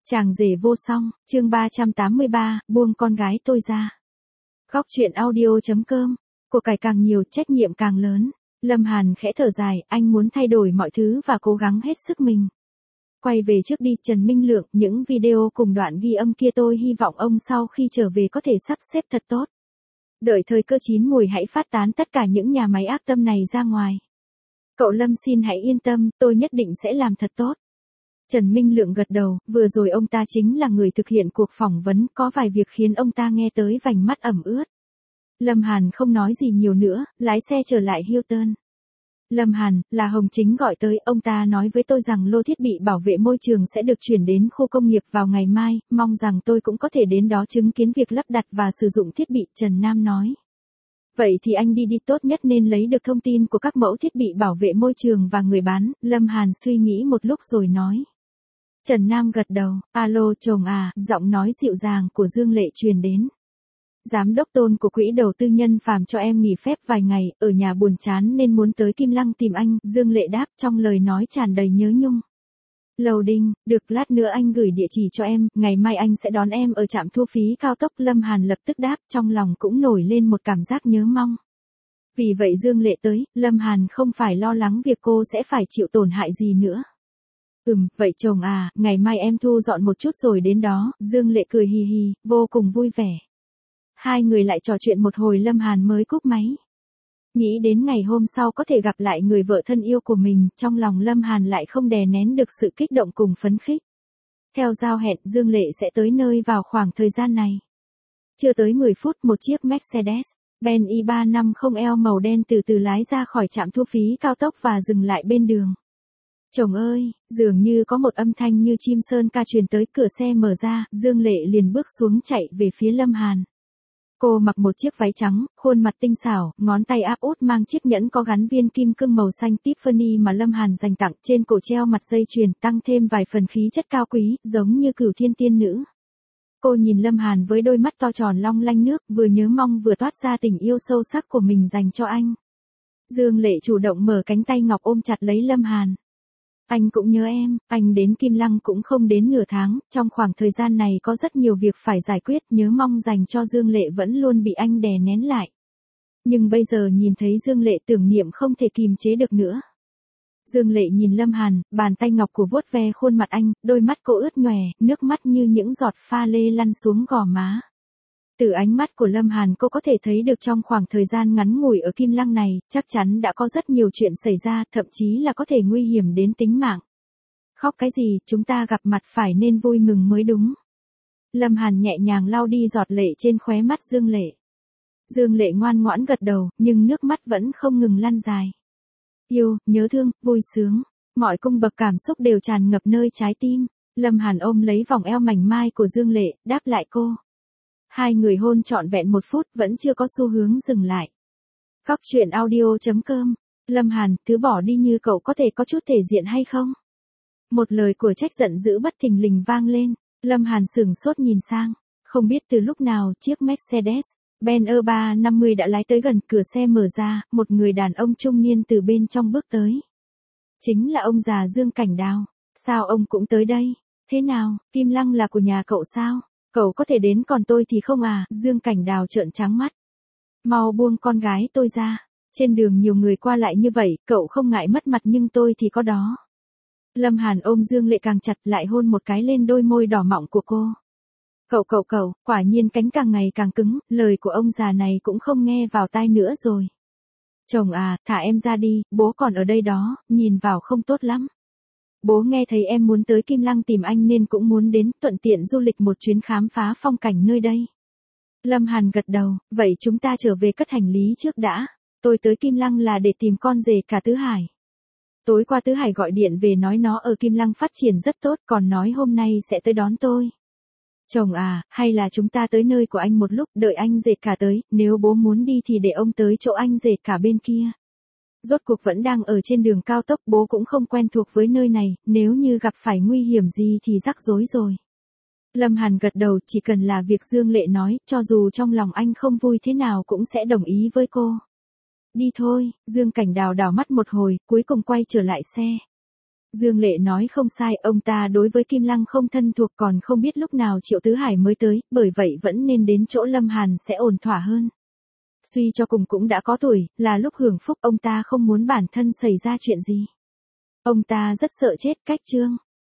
Chàng rể vô song, chương 383, buông con gái tôi ra. Góc truyện audio.com, của cải càng nhiều, trách nhiệm càng lớn. Lâm Hàn khẽ thở dài, anh muốn thay đổi mọi thứ và cố gắng hết sức mình. Quay về trước đi, Trần Minh Lượng, những video cùng đoạn ghi âm kia tôi hy vọng ông sau khi trở về có thể sắp xếp thật tốt. Đợi thời cơ chín mùi hãy phát tán tất cả những nhà máy ác tâm này ra ngoài. Cậu Lâm xin hãy yên tâm, tôi nhất định sẽ làm thật tốt. Trần Minh Lượng gật đầu, vừa rồi ông ta chính là người thực hiện cuộc phỏng vấn, có vài việc khiến ông ta nghe tới vành mắt ẩm ướt. Lâm Hàn không nói gì nhiều nữa, lái xe trở lại Hilton. Lâm Hàn, là Hồng Chính gọi tới, ông ta nói với tôi rằng lô thiết bị bảo vệ môi trường sẽ được chuyển đến khu công nghiệp vào ngày mai, mong rằng tôi cũng có thể đến đó chứng kiến việc lắp đặt và sử dụng thiết bị, Trần Nam nói. Vậy thì anh đi tốt nhất nên lấy được thông tin của các mẫu thiết bị bảo vệ môi trường và người bán, Lâm Hàn suy nghĩ một lúc rồi nói. Trần Nam gật đầu, alo chồng à, giọng nói dịu dàng của Dương Lệ truyền đến. Giám đốc Tôn của quỹ đầu tư Nhân Phàm cho em nghỉ phép vài ngày, ở nhà buồn chán nên muốn tới Kim Lăng tìm anh, Dương Lệ đáp trong lời nói tràn đầy nhớ nhung. Loading, được lát nữa anh gửi địa chỉ cho em, ngày mai anh sẽ đón em ở trạm thu phí cao tốc, Lâm Hàn lập tức đáp, trong lòng cũng nổi lên một cảm giác nhớ mong. Vì vậy Dương Lệ tới, Lâm Hàn không phải lo lắng việc cô sẽ phải chịu tổn hại gì nữa. Vậy chồng à, ngày mai em thu dọn một chút rồi đến đó, Dương Lệ cười hì hì, vô cùng vui vẻ. Hai người lại trò chuyện một hồi Lâm Hàn mới cúp máy. Nghĩ đến ngày hôm sau có thể gặp lại người vợ thân yêu của mình, trong lòng Lâm Hàn lại không đè nén được sự kích động cùng phấn khích. Theo giao hẹn, Dương Lệ sẽ tới nơi vào khoảng thời gian này. Chưa tới 10 phút, một chiếc Mercedes-Benz E350L màu đen từ từ lái ra khỏi trạm thu phí cao tốc và dừng lại bên đường. Chồng ơi, dường như có một âm thanh như chim sơn ca truyền tới, cửa xe mở ra, Dương Lệ liền bước xuống chạy về phía Lâm Hàn. Cô mặc một chiếc váy trắng, khuôn mặt tinh xảo, ngón tay áp út mang chiếc nhẫn có gắn viên kim cương màu xanh Tiffany mà Lâm Hàn dành tặng, trên cổ treo mặt dây chuyền tăng thêm vài phần khí chất cao quý, giống như cửu thiên tiên nữ. Cô nhìn Lâm Hàn với đôi mắt to tròn long lanh nước, vừa nhớ mong vừa toát ra tình yêu sâu sắc của mình dành cho anh. Dương Lệ chủ động mở cánh tay ngọc ôm chặt lấy Lâm Hàn. Anh cũng nhớ em, anh đến Kim Lăng cũng không đến nửa tháng, trong khoảng thời gian này có rất nhiều việc phải giải quyết, nhớ mong dành cho Dương Lệ vẫn luôn bị anh đè nén lại. Nhưng bây giờ nhìn thấy Dương Lệ tưởng niệm không thể kìm chế được nữa. Dương Lệ nhìn Lâm Hàn, bàn tay ngọc của vuốt ve khuôn mặt anh, đôi mắt cô ướt nhòe, nước mắt như những giọt pha lê lăn xuống gò má. Từ ánh mắt của Lâm Hàn cô có thể thấy được trong khoảng thời gian ngắn ngủi ở Kim Lăng này, chắc chắn đã có rất nhiều chuyện xảy ra, thậm chí là có thể nguy hiểm đến tính mạng. Khóc cái gì, chúng ta gặp mặt phải nên vui mừng mới đúng. Lâm Hàn nhẹ nhàng lau đi giọt lệ trên khóe mắt Dương Lệ. Dương Lệ ngoan ngoãn gật đầu, nhưng nước mắt vẫn không ngừng lăn dài. Yêu, nhớ thương, vui sướng, mọi cung bậc cảm xúc đều tràn ngập nơi trái tim. Lâm Hàn ôm lấy vòng eo mảnh mai của Dương Lệ, đáp lại cô. Hai người hôn trọn vẹn 1 phút, vẫn chưa có xu hướng dừng lại. Góc truyện audio.com, Lâm Hàn, thứ bỏ đi như cậu có thể có chút thể diện hay không? Một lời của trách giận dữ bất thình lình vang lên, Lâm Hàn sửng sốt nhìn sang, không biết từ lúc nào chiếc Mercedes-Benz E350 đã lái tới gần, cửa xe mở ra, một người đàn ông trung niên từ bên trong bước tới. Chính là ông già Dương Cảnh Đào, sao ông cũng tới đây? Thế nào, Kim Lăng là của nhà cậu sao? Cậu có thể đến còn tôi thì không à, Dương Cảnh Đào trợn trắng mắt. Mau buông con gái tôi ra, trên đường nhiều người qua lại như vậy, cậu không ngại mất mặt nhưng tôi thì có đó. Lâm Hàn ôm Dương Lệ càng chặt lại hôn một cái lên đôi môi đỏ mọng của cô. Cậu, quả nhiên cánh càng ngày càng cứng, lời của ông già này cũng không nghe vào tai nữa rồi. Chồng à, thả em ra đi, bố còn ở đây đó, nhìn vào không tốt lắm. Bố nghe thấy em muốn tới Kim Lăng tìm anh nên cũng muốn đến, thuận tiện du lịch một chuyến khám phá phong cảnh nơi đây. Lâm Hàn gật đầu, vậy chúng ta trở về cất hành lý trước đã. Tôi tới Kim Lăng là để tìm con rể cả Tứ Hải. Tối qua Tứ Hải gọi điện về nói nó ở Kim Lăng phát triển rất tốt, còn nói hôm nay sẽ tới đón tôi. Chồng à, hay là chúng ta tới nơi của anh một lúc, đợi anh rể cả tới, nếu bố muốn đi thì để ông tới chỗ anh rể cả bên kia. Rốt cuộc vẫn đang ở trên đường cao tốc, bố cũng không quen thuộc với nơi này, nếu như gặp phải nguy hiểm gì thì rắc rối rồi. Lâm Hàn gật đầu, chỉ cần là việc Dương Lệ nói, cho dù trong lòng anh không vui thế nào cũng sẽ đồng ý với cô. Đi thôi, Dương Cảnh Đào đảo mắt một hồi, cuối cùng quay trở lại xe. Dương Lệ nói không sai, ông ta đối với Kim Lăng không thân thuộc, còn không biết lúc nào Triệu Tứ Hải mới tới, bởi vậy vẫn nên đến chỗ Lâm Hàn sẽ ổn thỏa hơn. Suy cho cùng cũng đã có tuổi, là lúc hưởng phúc, ông ta không muốn bản thân xảy ra chuyện gì. Ông ta rất sợ chết. Cách chương